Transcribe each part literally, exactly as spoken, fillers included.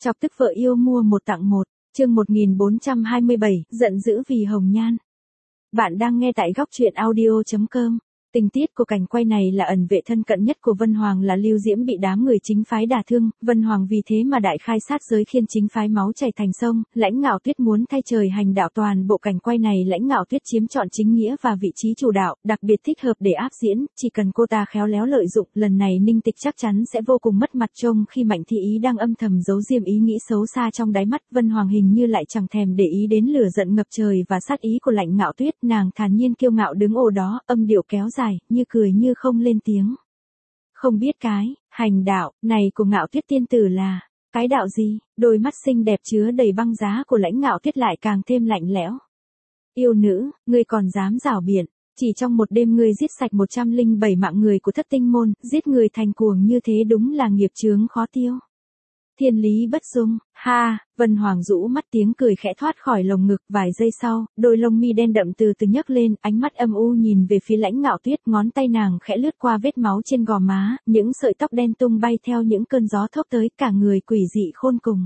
Chọc tức vợ yêu mua một tặng một, chương một nghìn bốn trăm hai mươi bảy, giận dữ vì hồng nhan. Bạn đang nghe tại góc truyện audio chấm com. Tình tiết của cảnh quay này là ẩn vệ thân cận nhất của Vân Hoàng là Lưu Diễm bị đám người chính phái đả thương, Vân Hoàng vì thế mà đại khai sát giới khiến chính phái máu chảy thành sông, Lãnh Ngạo Tuyết muốn thay trời hành đạo. Toàn bộ cảnh quay này Lãnh Ngạo Tuyết chiếm trọn chính nghĩa và vị trí chủ đạo, đặc biệt thích hợp để áp diễn, chỉ cần cô ta khéo léo lợi dụng, lần này Ninh Tịch chắc chắn sẽ vô cùng mất mặt trông khi Mạnh Thị Ý đang âm thầm giấu diêm ý nghĩ xấu xa trong đáy mắt. Vân Hoàng hình như lại chẳng thèm để ý đến lửa giận ngập trời và sát ý của Lãnh Ngạo Tuyết, nàng thản nhiên kiêu ngạo đứng ồ đó, âm điệu kéo dài, như cười như không lên tiếng. Không biết cái, hành đạo, này của Ngạo Tuyết tiên tử là, cái đạo gì? Đôi mắt xinh đẹp chứa đầy băng giá của Lãnh Ngạo Tuyết lại càng thêm lạnh lẽo. Yêu nữ, ngươi còn dám rảo biện, chỉ trong một đêm ngươi giết sạch một trăm linh bảy mạng người của Thất Tinh môn, giết người thành cuồng như thế đúng là nghiệp chướng khó tiêu. Thiên lý bất dung, ha, Vân Hoàng rũ mắt tiếng cười khẽ thoát khỏi lồng ngực. Vài giây sau, đôi lông mi đen đậm từ từ nhấc lên, ánh mắt âm u nhìn về phía Lãnh Ngạo Tuyết, ngón tay nàng khẽ lướt qua vết máu trên gò má, những sợi tóc đen tung bay theo những cơn gió thốc tới, cả người quỷ dị khôn cùng.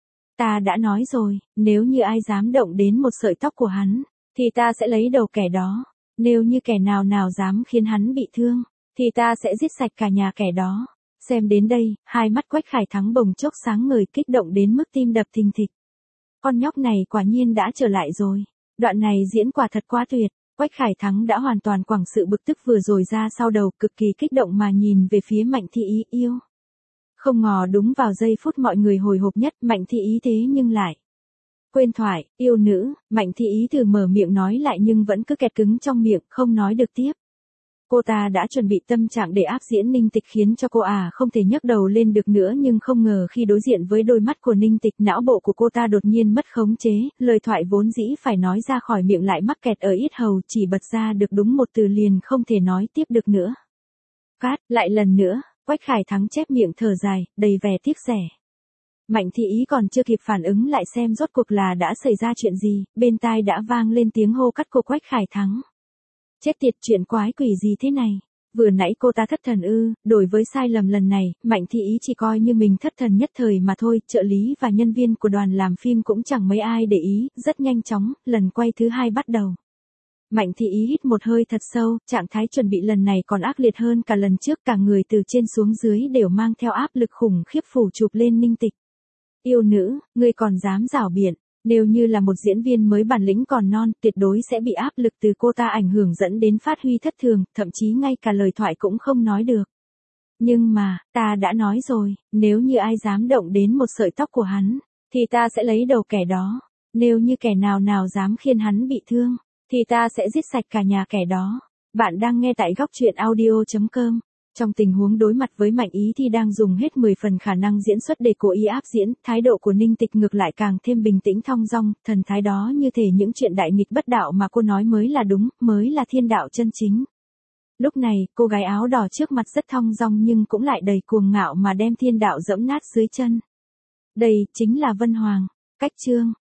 Ta đã nói rồi, nếu như ai dám động đến một sợi tóc của hắn, thì ta sẽ lấy đầu kẻ đó, nếu như kẻ nào nào dám khiến hắn bị thương, thì ta sẽ giết sạch cả nhà kẻ đó. Xem đến đây, hai mắt Quách Khải Thắng bồng chốc sáng ngời, kích động đến mức tim đập thình thịch. Con nhóc này quả nhiên đã trở lại rồi. Đoạn này diễn quả thật quá tuyệt. Quách Khải Thắng đã hoàn toàn quẳng sự bực tức vừa rồi ra sau đầu, cực kỳ kích động mà nhìn về phía Mạnh Thị Ý. Yêu. Không ngờ đúng vào giây phút mọi người hồi hộp nhất, Mạnh Thị Ý thế nhưng lại quên thoại. Yêu nữ. Mạnh Thị Ý thử mở miệng nói lại nhưng vẫn cứ kẹt cứng trong miệng, không nói được tiếp. Cô ta đã chuẩn bị tâm trạng để áp diễn Ninh Tịch khiến cho cô à không thể nhấc đầu lên được nữa, nhưng không ngờ khi đối diện với đôi mắt của Ninh Tịch, não bộ của cô ta đột nhiên mất khống chế, lời thoại vốn dĩ phải nói ra khỏi miệng lại mắc kẹt ở yết hầu, chỉ bật ra được đúng một từ liền không thể nói tiếp được nữa. Cát, lại lần nữa, Quách Khải Thắng chép miệng thở dài, đầy vẻ tiếc rẻ. Mạnh Thị Ý còn chưa kịp phản ứng lại xem rốt cuộc là đã xảy ra chuyện gì, bên tai đã vang lên tiếng hô cắt của Quách Khải Thắng. Chết tiệt, chuyện quái quỷ gì thế này? Vừa nãy cô ta thất thần ư? Đối với sai lầm lần này, Mạnh Thị Ý chỉ coi như mình thất thần nhất thời mà thôi, trợ lý và nhân viên của đoàn làm phim cũng chẳng mấy ai để ý. Rất nhanh chóng, lần quay thứ hai bắt đầu. Mạnh Thị Ý hít một hơi thật sâu, trạng thái chuẩn bị lần này còn ác liệt hơn cả lần trước, cả người từ trên xuống dưới đều mang theo áp lực khủng khiếp phủ chụp lên Ninh Tịch. Yêu nữ, ngươi còn dám rảo biện. Nếu như là một diễn viên mới bản lĩnh còn non, tuyệt đối sẽ bị áp lực từ cô ta ảnh hưởng dẫn đến phát huy thất thường, thậm chí ngay cả lời thoại cũng không nói được. Nhưng mà, ta đã nói rồi, nếu như ai dám động đến một sợi tóc của hắn, thì ta sẽ lấy đầu kẻ đó. Nếu như kẻ nào nào dám khiến hắn bị thương, thì ta sẽ giết sạch cả nhà kẻ đó. Bạn đang nghe tại góc truyện audio chấm com. Trong tình huống đối mặt với Mạnh Ý thì đang dùng hết mười phần khả năng diễn xuất để cố ý áp diễn, thái độ của Ninh Tịch ngược lại càng thêm bình tĩnh thong dong, thần thái đó như thể những chuyện đại nghịch bất đạo mà cô nói mới là đúng, mới là thiên đạo chân chính. Lúc này, cô gái áo đỏ trước mặt rất thong dong nhưng cũng lại đầy cuồng ngạo mà đem thiên đạo giẫm nát dưới chân. Đây chính là Vân Hoàng. Cách chương